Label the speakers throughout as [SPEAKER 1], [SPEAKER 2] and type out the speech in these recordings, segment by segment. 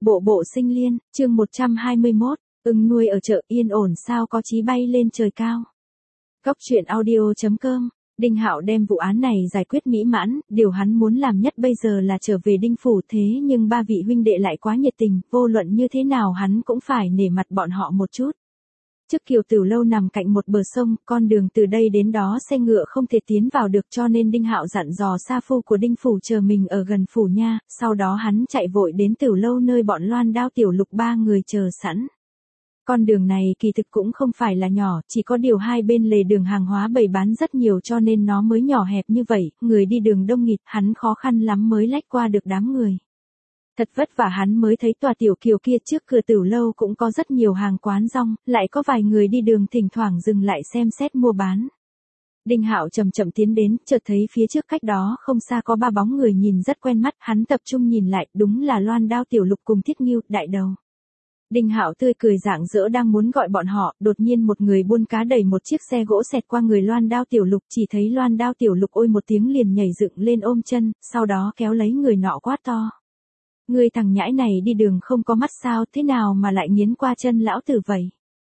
[SPEAKER 1] Bộ bộ sinh liên, chương 121, ưng nuôi ở chợ yên ổn sao có chí bay lên trời cao. Cóc truyện audio.com, Đinh Hạo đem vụ án này giải quyết mỹ mãn, điều hắn muốn làm nhất bây giờ là trở về Đinh Phủ, thế nhưng ba vị huynh đệ lại quá nhiệt tình, vô luận như thế nào hắn cũng phải nể mặt bọn họ một chút. Trước Kiều Tửu lâu nằm cạnh một bờ sông, con đường từ đây đến đó xe ngựa không thể tiến vào được, cho nên Đinh Hạo dặn dò sa phu của Đinh Phủ chờ mình ở gần phủ nha, sau đó hắn chạy vội đến Tửu lâu nơi bọn Loan Đao Tiểu Lục ba người chờ sẵn. Con đường này kỳ thực cũng không phải là nhỏ, chỉ có điều hai bên lề đường hàng hóa bày bán rất nhiều cho nên nó mới nhỏ hẹp như vậy, người đi đường đông nghịt, hắn khó khăn lắm mới lách qua được đám người. Thật vất vả hắn mới thấy tòa tiểu kiều kia, trước cửa Tửu lâu cũng có rất nhiều hàng quán rong, lại có vài người đi đường thỉnh thoảng dừng lại xem xét mua bán. Đinh Hạo chậm chậm tiến đến, chợt thấy phía trước cách đó không xa có ba bóng người nhìn rất quen mắt, hắn tập trung nhìn lại, đúng là Loan Đao Tiểu Lục cùng Thiết Ngưu, đại đầu. Đinh Hạo tươi cười rạng rỡ đang muốn gọi bọn họ, đột nhiên một người buôn cá đẩy một chiếc xe gỗ xẹt qua người Loan Đao Tiểu Lục, chỉ thấy Loan Đao Tiểu Lục ôi một tiếng liền nhảy dựng lên ôm chân, sau đó kéo lấy người nọ quát to. Người thằng nhãi này đi đường không có mắt sao, thế nào mà lại nghiến qua chân lão tử vậy?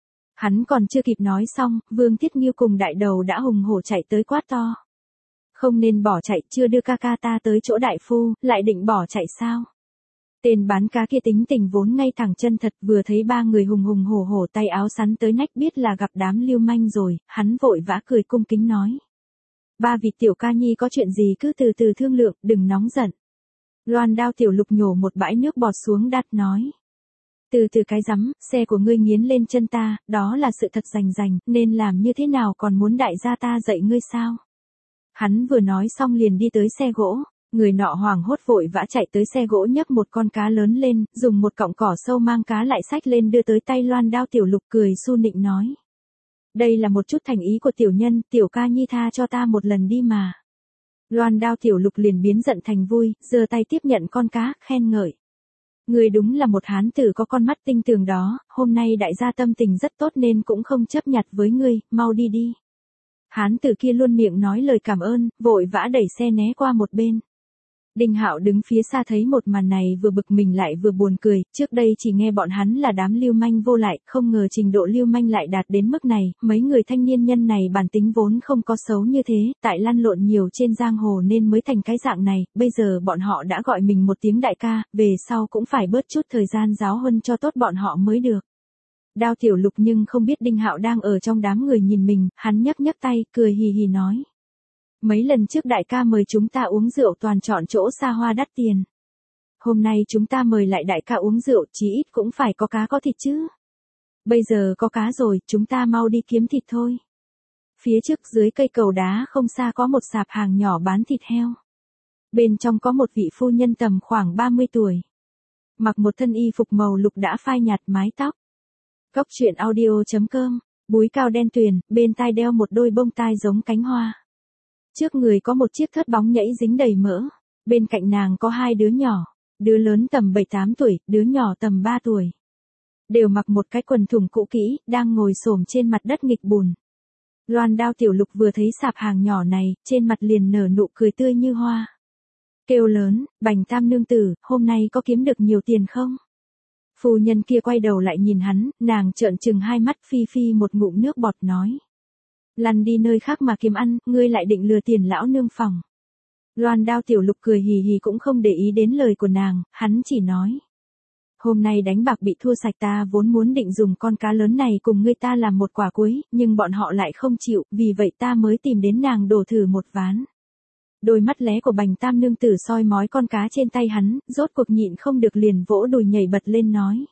[SPEAKER 1] Hắn còn chưa kịp nói xong, Vương Thiết Nghiêu cùng đại đầu đã hùng hổ chạy tới quát to. Không nên bỏ chạy, chưa đưa ca ca ta tới chỗ đại phu, lại định bỏ chạy sao? Tên bán cá kia tính tình vốn ngay thẳng chân thật, vừa thấy ba người hùng hùng hổ hổ tay áo sắn tới nách biết là gặp đám lưu manh rồi, hắn vội vã cười cung kính nói. Ba vị tiểu ca nhi có chuyện gì cứ từ từ thương lượng, đừng nóng giận. Loan Đao Tiểu Lục nhổ một bãi nước bọt xuống đắt nói. Từ từ cái rắm, xe của ngươi nghiến lên chân ta, đó là sự thật rành rành, nên làm như thế nào còn muốn đại gia ta dạy ngươi sao? Hắn vừa nói xong liền đi tới xe gỗ, người nọ hoảng hốt vội vã chạy tới xe gỗ nhấc một con cá lớn lên, dùng một cọng cỏ sâu mang cá lại xách lên đưa tới tay Loan Đao Tiểu Lục cười su nịnh nói. Đây là một chút thành ý của tiểu nhân, tiểu ca nhi tha cho ta một lần đi mà. Loan Đao Tiểu Lục liền biến giận thành vui, giơ tay tiếp nhận con cá, khen ngợi. Người đúng là một hán tử có con mắt tinh tường đó, hôm nay đại gia tâm tình rất tốt nên cũng không chấp nhặt với ngươi, mau đi đi. Hán tử kia luôn miệng nói lời cảm ơn, vội vã đẩy xe né qua một bên. Đinh Hạo đứng phía xa thấy một màn này vừa bực mình lại vừa buồn cười, trước đây chỉ nghe bọn hắn là đám lưu manh vô lại, không ngờ trình độ lưu manh lại đạt đến mức này, mấy người thanh niên nhân này bản tính vốn không có xấu như thế, tại lăn lộn nhiều trên giang hồ nên mới thành cái dạng này, bây giờ bọn họ đã gọi mình một tiếng đại ca, về sau cũng phải bớt chút thời gian giáo huấn cho tốt bọn họ mới được. Đao Tiểu Lục nhưng không biết Đinh Hạo đang ở trong đám người nhìn mình, hắn nhấc nhấc tay, cười hì hì nói. Mấy lần trước đại ca mời chúng ta uống rượu toàn chọn chỗ xa hoa đắt tiền. Hôm nay chúng ta mời lại đại ca uống rượu, chí ít cũng phải có cá có thịt chứ. Bây giờ có cá rồi, chúng ta mau đi kiếm thịt thôi. Phía trước dưới cây cầu đá không xa có một sạp hàng nhỏ bán thịt heo. Bên trong có một vị phu nhân tầm khoảng 30 tuổi. Mặc một thân y phục màu lục đã phai nhạt mái tóc. Cóc truyện audio.com, búi cao đen tuyền, bên tai đeo một đôi bông tai giống cánh hoa. Trước người có một chiếc thớt bóng nhảy dính đầy mỡ, bên cạnh nàng có hai đứa nhỏ, đứa lớn tầm 7-8 tuổi, đứa nhỏ tầm 3 tuổi. Đều mặc một cái quần thùng cũ kỹ, đang ngồi xổm trên mặt đất nghịch bùn. Loan Đao Tiểu Lục vừa thấy sạp hàng nhỏ này, trên mặt liền nở nụ cười tươi như hoa. Kêu lớn, Bành Tam nương tử, hôm nay có kiếm được nhiều tiền không? Phu nhân kia quay đầu lại nhìn hắn, nàng trợn trừng hai mắt phi phi một ngụm nước bọt nói. Lăn đi nơi khác mà kiếm ăn, ngươi lại định lừa tiền lão nương phòng. Loan Đao Tiểu Lục cười hì hì cũng không để ý đến lời của nàng, hắn chỉ nói. Hôm nay đánh bạc bị thua sạch, ta vốn muốn định dùng con cá lớn này cùng ngươi ta làm một quả cuối, nhưng bọn họ lại không chịu, vì vậy ta mới tìm đến nàng đổ thử một ván. Đôi mắt lé của Bành Tam nương tử soi mói con cá trên tay hắn, rốt cuộc nhịn không được liền vỗ đùi nhảy bật lên nói.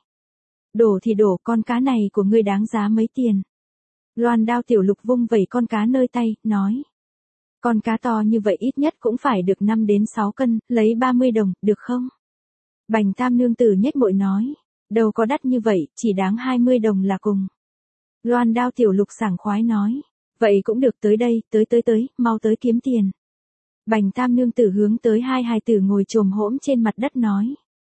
[SPEAKER 1] Đổ thì đổ, con cá này của ngươi đáng giá mấy tiền? Loan Đao Tiểu Lục vung vẩy con cá nơi tay, nói. Con cá to như vậy ít nhất cũng phải được 5 đến 6 cân, lấy 30 đồng, được không? Bành Tam nương tử nhếch môi nói. Đâu có đắt như vậy, chỉ đáng 20 đồng là cùng. Loan Đao Tiểu Lục sảng khoái nói. Vậy cũng được, tới đây, tới, mau tới kiếm tiền. Bành Tam nương tử hướng tới hai hài tử ngồi chồm hỗn trên mặt đất nói.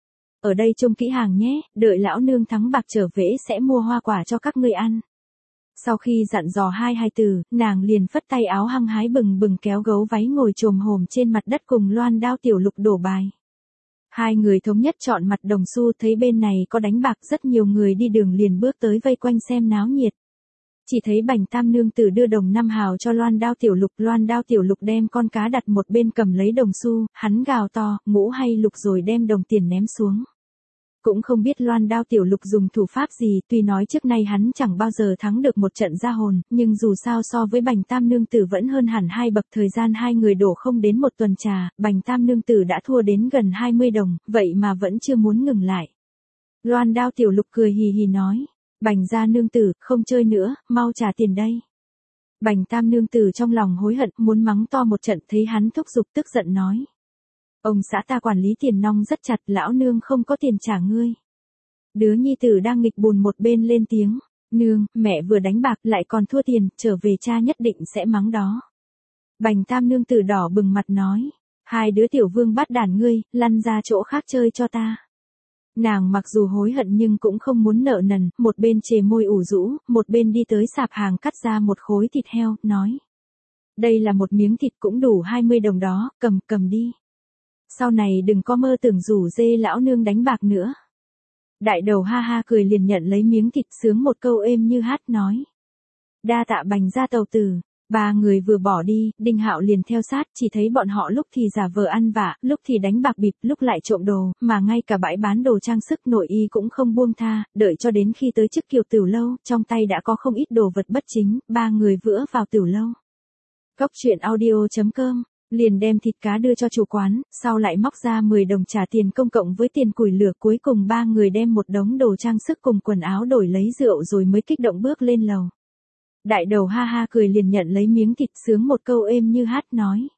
[SPEAKER 1] Ở đây trông kỹ hàng nhé, đợi lão nương thắng bạc trở về sẽ mua hoa quả cho các ngươi ăn. Sau khi dặn dò hai hài tử, nàng liền phất tay áo hăng hái bừng bừng kéo gấu váy ngồi chồm hổm trên mặt đất cùng Loan Đao Tiểu Lục đổ bài. Hai người thống nhất chọn mặt đồng xu, thấy bên này có đánh bạc, rất nhiều người đi đường liền bước tới vây quanh xem náo nhiệt. Chỉ thấy Bành Tam nương tử đưa đồng 5 hào cho Loan Đao Tiểu Lục, Loan Đao Tiểu Lục đem con cá đặt một bên cầm lấy đồng xu, hắn gào to, ngũ hay lục rồi đem đồng tiền ném xuống. Cũng không biết Loan Đao Tiểu Lục dùng thủ pháp gì, tuy nói trước nay hắn chẳng bao giờ thắng được một trận ra hồn, nhưng dù sao so với Bành Tam nương tử vẫn hơn hẳn 2 bậc. Thời gian hai người đổ không đến một tuần trà, Bành Tam nương tử đã thua đến gần 20 đồng, vậy mà vẫn chưa muốn ngừng lại. Loan Đao Tiểu Lục cười hì hì nói, Bành gia nương tử, không chơi nữa, mau trả tiền đây. Bành Tam nương tử trong lòng hối hận, muốn mắng to một trận, thấy hắn thúc giục tức giận nói. Ông xã ta quản lý tiền nong rất chặt, lão nương không có tiền trả ngươi. Đứa nhi tử đang nghịch bùn một bên lên tiếng, nương, mẹ vừa đánh bạc lại còn thua tiền, trở về cha nhất định sẽ mắng đó. Bành Tam nương tử đỏ bừng mặt nói, hai đứa tiểu vương bắt đàn ngươi, lăn ra chỗ khác chơi cho ta. Nàng mặc dù hối hận nhưng cũng không muốn nợ nần, một bên chề môi ủ rũ, một bên đi tới sạp hàng cắt ra một khối thịt heo, nói. Đây là một miếng thịt cũng đủ 20 đồng đó, cầm đi. Sau này đừng có mơ tưởng rủ dê lão nương đánh bạc nữa. Đại đầu ha ha cười liền nhận lấy miếng thịt, sướng một câu êm như hát nói. Đa tạ Bành gia tàu tử. Ba người vừa bỏ đi, Đinh Hạo liền theo sát, chỉ thấy bọn họ lúc thì giả vờ ăn vạ, lúc thì đánh bạc bịp, lúc lại trộm đồ, mà ngay cả bãi bán đồ trang sức nội y cũng không buông tha, đợi cho đến khi tới trước Kiều Tửu Lâu, trong tay đã có không ít đồ vật bất chính, ba người vữa vào Tửu Lâu. Cốc truyện audio.com, liền đem thịt cá đưa cho chủ quán, sau lại móc ra 10 đồng trả tiền công cộng với tiền củi lửa, cuối cùng ba người đem một đống đồ trang sức cùng quần áo đổi lấy rượu rồi mới kích động bước lên lầu. Đại đầu ha ha cười liền nhận lấy miếng thịt, sướng một câu êm như hát nói.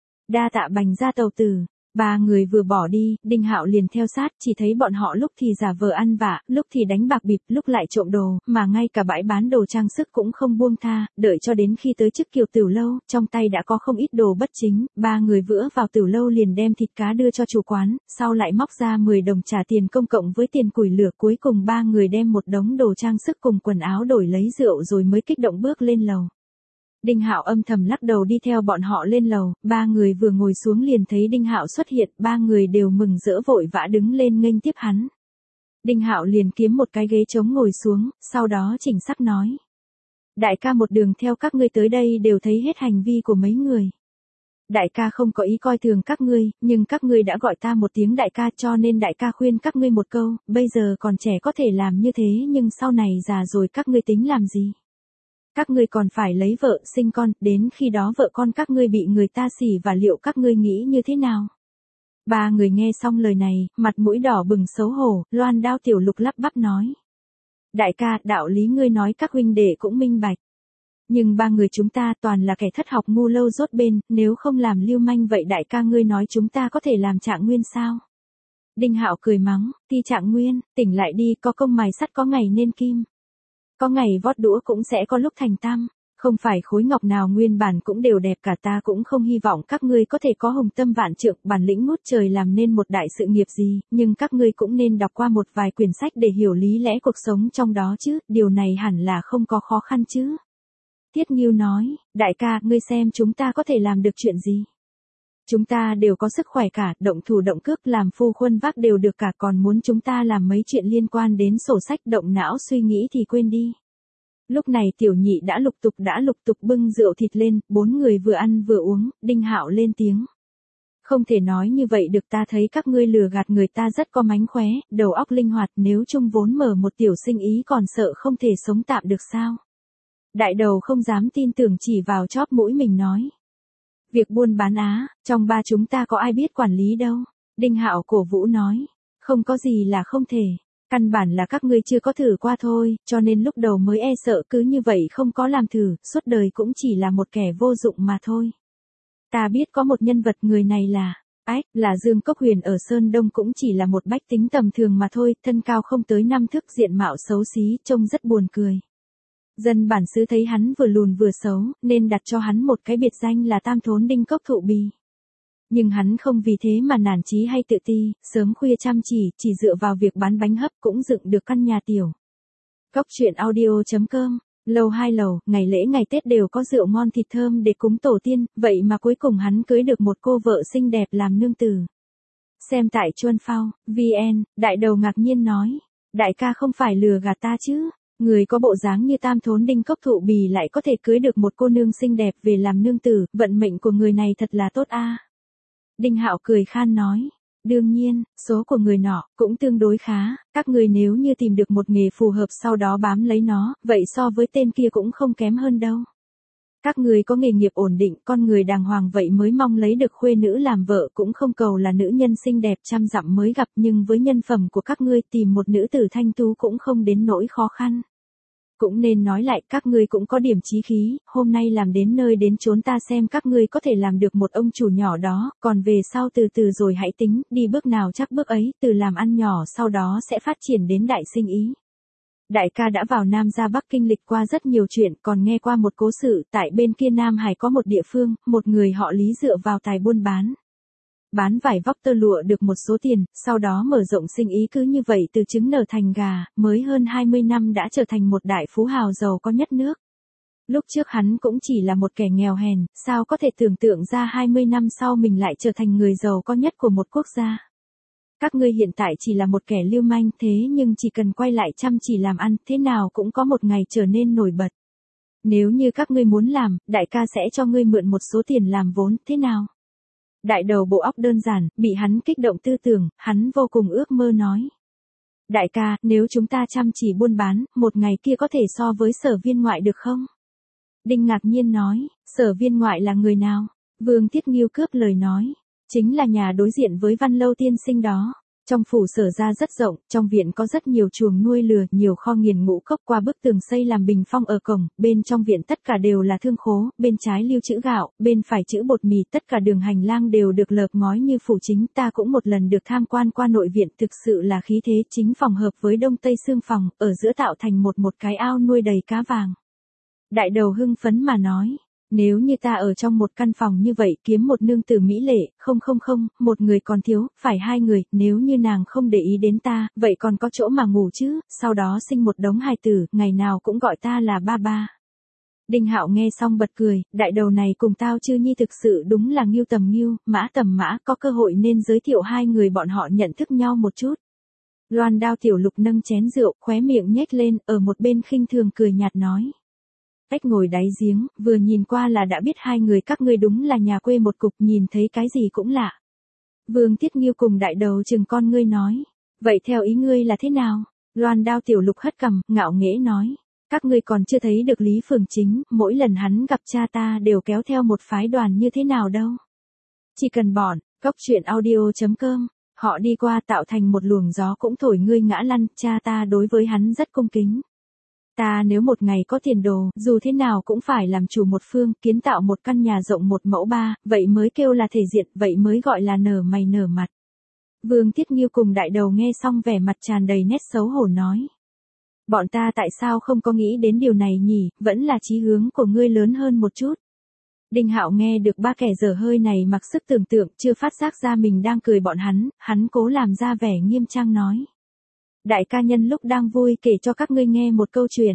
[SPEAKER 1] Đa tạ Bành gia tàu tử. Ba người vừa bỏ đi, Đinh Hạo liền theo sát, chỉ thấy bọn họ lúc thì giả vờ ăn vạ, lúc thì đánh bạc bịp, lúc lại trộm đồ, mà ngay cả bãi bán đồ trang sức cũng không buông tha, đợi cho đến khi tới trước Kiều Tửu Lâu, trong tay đã có không ít đồ bất chính, ba người vữa vào Tửu Lâu liền đem thịt cá đưa cho chủ quán, sau lại móc ra 10 đồng trả tiền công cộng với tiền củi lửa, cuối cùng ba người đem một đống đồ trang sức cùng quần áo đổi lấy rượu rồi mới kích động bước lên lầu. Đinh Hạo âm thầm lắc đầu đi theo bọn họ lên lầu, ba người vừa ngồi xuống liền thấy Đinh Hạo xuất hiện, ba người đều mừng rỡ vội vã đứng lên nghênh tiếp hắn. Đinh Hạo liền kiếm một cái ghế trống ngồi xuống, sau đó chỉnh sắc nói. Đại ca một đường theo các ngươi tới đây đều thấy hết hành vi của mấy người. Đại ca không có ý coi thường các ngươi, nhưng các ngươi đã gọi ta một tiếng đại ca cho nên đại ca khuyên các ngươi một câu, bây giờ còn trẻ có thể làm như thế nhưng sau này già rồi các ngươi tính làm gì? Các ngươi còn phải lấy vợ, sinh con, đến khi đó vợ con các ngươi bị người ta xỉ và liệu các ngươi nghĩ như thế nào? Ba người nghe xong lời này, mặt mũi đỏ bừng xấu hổ, Loan Đao Tiểu Lục lắp bắp nói. Đại ca, đạo lý ngươi nói các huynh đệ cũng minh bạch. Nhưng ba người chúng ta toàn là kẻ thất học ngu lâu rốt bên, nếu không làm lưu manh vậy đại ca ngươi nói chúng ta có thể làm Trạng Nguyên sao? Đinh Hạo cười mắng, Ti Trạng Nguyên, tỉnh lại đi, có công mài sắt có ngày nên kim. Có ngày vót đũa cũng sẽ có lúc thành tam, không phải khối ngọc nào nguyên bản cũng đều đẹp cả, ta cũng không hy vọng các ngươi có thể có hùng tâm vạn trượng, bản lĩnh ngút trời làm nên một đại sự nghiệp gì, nhưng các ngươi cũng nên đọc qua một vài quyển sách để hiểu lý lẽ cuộc sống trong đó chứ, điều này hẳn là không có khó khăn chứ. Tiết Nghiêu nói, đại ca, ngươi xem chúng ta có thể làm được chuyện gì? Chúng ta đều có sức khỏe cả, động thủ động cước làm phu khuân vác đều được cả, còn muốn chúng ta làm mấy chuyện liên quan đến sổ sách động não suy nghĩ thì quên đi. Lúc này Tiểu Nhị đã lục tục bưng rượu thịt lên, bốn người vừa ăn vừa uống, Đinh Hạo lên tiếng. Không thể nói như vậy được, ta thấy các ngươi lừa gạt người ta rất có mánh khóe, đầu óc linh hoạt, nếu chung vốn mở một tiểu sinh ý còn sợ không thể sống tạm được sao? Đại đầu không dám tin tưởng chỉ vào chóp mũi mình nói. Việc buôn bán á, trong ba chúng ta có ai biết quản lý đâu. Đinh Hạo cổ vũ nói. Không có gì là không thể. Căn bản là các ngươi chưa có thử qua thôi, cho nên lúc đầu mới e sợ, cứ như vậy không có làm thử, suốt đời cũng chỉ là một kẻ vô dụng mà thôi. Ta biết có một nhân vật, người này là Dương Cốc Huyền ở Sơn Đông, cũng chỉ là một bách tính tầm thường mà thôi, thân cao không tới 5 thước, diện mạo xấu xí, trông rất buồn cười. Dân bản xứ thấy hắn vừa lùn vừa xấu, nên đặt cho hắn một cái biệt danh là Tam Thốn Đinh Cốc Thụ Bì. Nhưng hắn không vì thế mà nản chí hay tự ti, sớm khuya chăm chỉ dựa vào việc bán bánh hấp cũng dựng được căn nhà tiểu. Cốc truyện audio.com, lầu 2 lầu, ngày lễ ngày Tết đều có rượu ngon thịt thơm để cúng tổ tiên, vậy mà cuối cùng hắn cưới được một cô vợ xinh đẹp làm nương tử. Xem tại Chuân Phao, VN, đại đầu ngạc nhiên nói. Đại ca không phải lừa gạt ta chứ. Người có bộ dáng như tam thốn đinh cốc thụ bì lại có thể cưới được một cô nương xinh đẹp về làm nương tử, vận mệnh của người này thật là tốt a. Đinh Hạo cười khan nói. Đương nhiên, số của người nọ cũng tương đối khá, các người nếu như tìm được một nghề phù hợp sau đó bám lấy nó, vậy so với tên kia cũng không kém hơn đâu. Các người có nghề nghiệp ổn định, con người đàng hoàng vậy mới mong lấy được khuê nữ làm vợ, cũng không cầu là nữ nhân xinh đẹp trăm dặm mới gặp, nhưng với nhân phẩm của các ngươi tìm một nữ tử thanh tú cũng không đến nỗi khó khăn. Cũng nên nói lại, các ngươi cũng có điểm chí khí, hôm nay làm đến nơi đến chốn ta xem các ngươi có thể làm được một ông chủ nhỏ đó, còn về sau từ từ rồi hãy tính, đi bước nào chắc bước ấy, từ làm ăn nhỏ sau đó sẽ phát triển đến đại sinh ý. Đại ca đã vào Nam ra Bắc kinh lịch qua rất nhiều chuyện, còn nghe qua một cố sự, tại bên kia Nam Hải có một địa phương, một người họ Lý dựa vào tài buôn bán vải vóc tơ lụa được một số tiền, sau đó mở rộng sinh ý, cứ như vậy từ trứng nở thành gà, mới hơn 20 năm đã trở thành một đại phú hào giàu có nhất nước. Lúc trước hắn cũng chỉ là một kẻ nghèo hèn, sao có thể tưởng tượng ra 20 năm sau mình lại trở thành người giàu có nhất của một quốc gia. Các ngươi hiện tại chỉ là một kẻ lưu manh, thế nhưng chỉ cần quay lại chăm chỉ làm ăn, thế nào cũng có một ngày trở nên nổi bật. Nếu như các ngươi muốn làm, đại ca sẽ cho ngươi mượn một số tiền làm vốn, thế nào? Đại đầu bộ óc đơn giản, bị hắn kích động tư tưởng, hắn vô cùng ước mơ nói. Đại ca, nếu chúng ta chăm chỉ buôn bán, một ngày kia có thể so với Sở Viên Ngoại được không? Đinh ngạc nhiên nói, Sở Viên Ngoại là người nào? Vương Thiết Nghiêu cướp lời nói. Chính là nhà đối diện với Văn Lâu tiên sinh đó. Trong phủ Sở ra rất rộng, trong viện có rất nhiều chuồng nuôi lừa, nhiều kho nghiền ngũ cốc, qua bức tường xây làm bình phong ở cổng, bên trong viện tất cả đều là thương khố, bên trái lưu trữ gạo, bên phải trữ bột mì, tất cả đường hành lang đều được lợp ngói như phủ chính, ta cũng một lần được tham quan qua nội viện, thực sự là khí thế, chính phòng hợp với đông tây xương phòng, ở giữa tạo thành một cái ao nuôi đầy cá vàng. Đại đầu hưng phấn mà nói. Nếu như ta ở trong một căn phòng như vậy kiếm một nương tử mỹ lệ, không, một người còn thiếu, phải hai người, nếu như nàng không để ý đến ta, vậy còn có chỗ mà ngủ chứ, sau đó sinh một đống hài tử, ngày nào cũng gọi ta là ba ba. Đinh Hạo nghe xong bật cười, đại đầu này cùng Tao Chư Nhi thực sự đúng là Ngưu tầm Ngưu, Mã tầm Mã, có cơ hội nên giới thiệu hai người bọn họ nhận thức nhau một chút. Loan Đao Tiểu Lục nâng chén rượu, khóe miệng nhếch lên, ở một bên khinh thường cười nhạt nói. Ếch ngồi đáy giếng, vừa nhìn qua là đã biết hai người các ngươi đúng là nhà quê một cục, nhìn thấy cái gì cũng lạ. Vương Thiết Nghiêu cùng đại đầu chừng con ngươi nói. Vậy theo ý ngươi là thế nào? Loan Đao Tiểu Lục hất cằm, ngạo nghễ nói. Các ngươi còn chưa thấy được Lý Phường Chính, mỗi lần hắn gặp cha ta đều kéo theo một phái đoàn như thế nào đâu. Chỉ cần bọn, góc truyện audio.com, họ đi qua tạo thành một luồng gió cũng thổi ngươi ngã lăn, cha ta đối với hắn rất cung kính. Ta nếu một ngày có tiền đồ, dù thế nào cũng phải làm chủ một phương, kiến tạo một căn nhà rộng 1 mẫu 3, vậy mới kêu là thể diện, vậy mới gọi là nở mày nở mặt. Vương Thiết Nghiêu cùng đại đầu nghe xong vẻ mặt tràn đầy nét xấu hổ nói. Bọn ta tại sao không có nghĩ đến điều này nhỉ, vẫn là chí hướng của ngươi lớn hơn một chút. Đinh Hạo nghe được ba kẻ dở hơi này mặc sức tưởng tượng, chưa phát giác ra mình đang cười bọn hắn cố làm ra vẻ nghiêm trang nói. Đại ca nhân lúc đang vui kể cho các ngươi nghe một câu chuyện.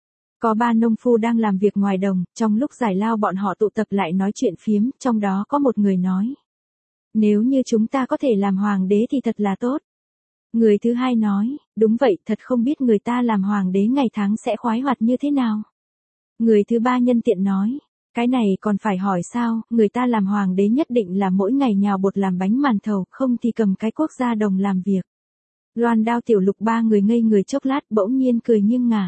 [SPEAKER 1] Có 3 nông phu đang làm việc ngoài đồng, trong lúc giải lao bọn họ tụ tập lại nói chuyện phiếm, trong đó có một người nói. Nếu như chúng ta có thể làm hoàng đế thì thật là tốt. Người thứ hai nói, đúng vậy, thật không biết người ta làm hoàng đế ngày tháng sẽ khoái hoạt như thế nào. Người thứ ba nhân tiện nói, cái này còn phải hỏi sao, người ta làm hoàng đế nhất định là mỗi ngày nhào bột làm bánh màn thầu, không thì cầm cái cuốc ra đồng làm việc. Loan Đao Tiểu Lục ba người ngây người chốc lát bỗng nhiên cười nghiêng ngả.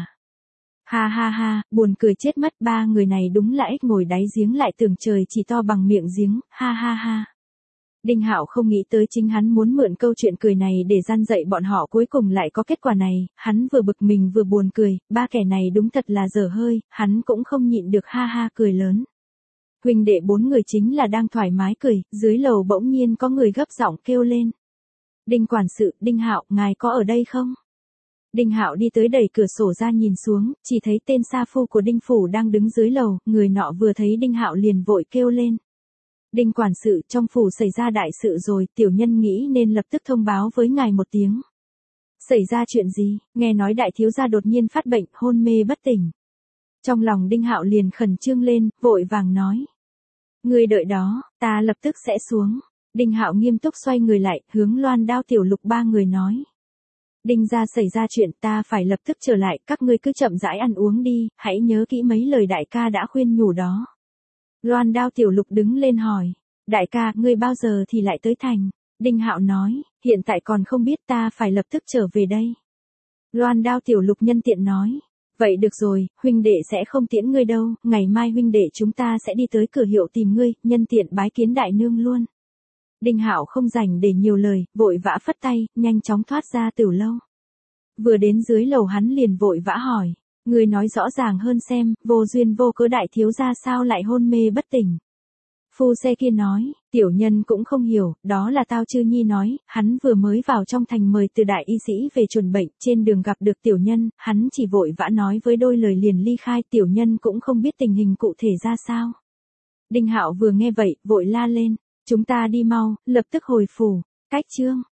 [SPEAKER 1] Ha ha ha, buồn cười chết mất, ba người này đúng là ếch ngồi đáy giếng lại tưởng trời chỉ to bằng miệng giếng, ha ha ha. Đinh Hạo không nghĩ tới chính hắn muốn mượn câu chuyện cười này để gian dạy bọn họ cuối cùng lại có kết quả này, hắn vừa bực mình vừa buồn cười, ba kẻ này đúng thật là dở hơi, hắn cũng không nhịn được ha ha cười lớn. Huynh đệ 4 người chính là đang thoải mái cười, dưới lầu bỗng nhiên có người gấp giọng kêu lên. Đinh quản sự, Đinh Hạo, ngài có ở đây không? Đinh Hạo đi tới đẩy cửa sổ ra nhìn xuống, chỉ thấy tên sa phu của Đinh phủ đang đứng dưới lầu, người nọ vừa thấy Đinh Hạo liền vội kêu lên. Đinh quản sự, trong phủ xảy ra đại sự rồi, tiểu nhân nghĩ nên lập tức thông báo với ngài một tiếng. Xảy ra chuyện gì? Nghe nói đại thiếu gia đột nhiên phát bệnh, hôn mê bất tỉnh. Trong lòng Đinh Hạo liền khẩn trương lên, vội vàng nói. Ngươi đợi đó, ta lập tức sẽ xuống. Đinh Hạo nghiêm túc xoay người lại, hướng Loan Đao Tiểu Lục ba người nói. Đinh gia xảy ra chuyện, ta phải lập tức trở lại, các ngươi cứ chậm rãi ăn uống đi, hãy nhớ kỹ mấy lời đại ca đã khuyên nhủ đó. Loan Đao Tiểu Lục đứng lên hỏi. Đại ca, ngươi bao giờ thì lại tới thành? Đinh Hạo nói, hiện tại còn không biết, ta phải lập tức trở về đây. Loan Đao Tiểu Lục nhân tiện nói. Vậy được rồi, huynh đệ sẽ không tiễn ngươi đâu, ngày mai huynh đệ chúng ta sẽ đi tới cửa hiệu tìm ngươi, nhân tiện bái kiến đại nương luôn. Đinh Hạo không rảnh để nhiều lời, vội vã phất tay, nhanh chóng thoát ra Tiểu lâu. Vừa đến dưới lầu hắn liền vội vã hỏi, ngươi nói rõ ràng hơn xem, vô duyên vô cớ đại thiếu gia sao lại hôn mê bất tỉnh. Phu xe kia nói, tiểu nhân cũng không hiểu, đó là Tao Chư Nhi nói, hắn vừa mới vào trong thành mời từ đại y sĩ về chuẩn bệnh, trên đường gặp được tiểu nhân, hắn chỉ vội vã nói với đôi lời liền ly khai, tiểu nhân cũng không biết tình hình cụ thể ra sao. Đinh Hạo vừa nghe vậy, vội la lên, chúng ta đi mau, lập tức hồi phủ, cách chương.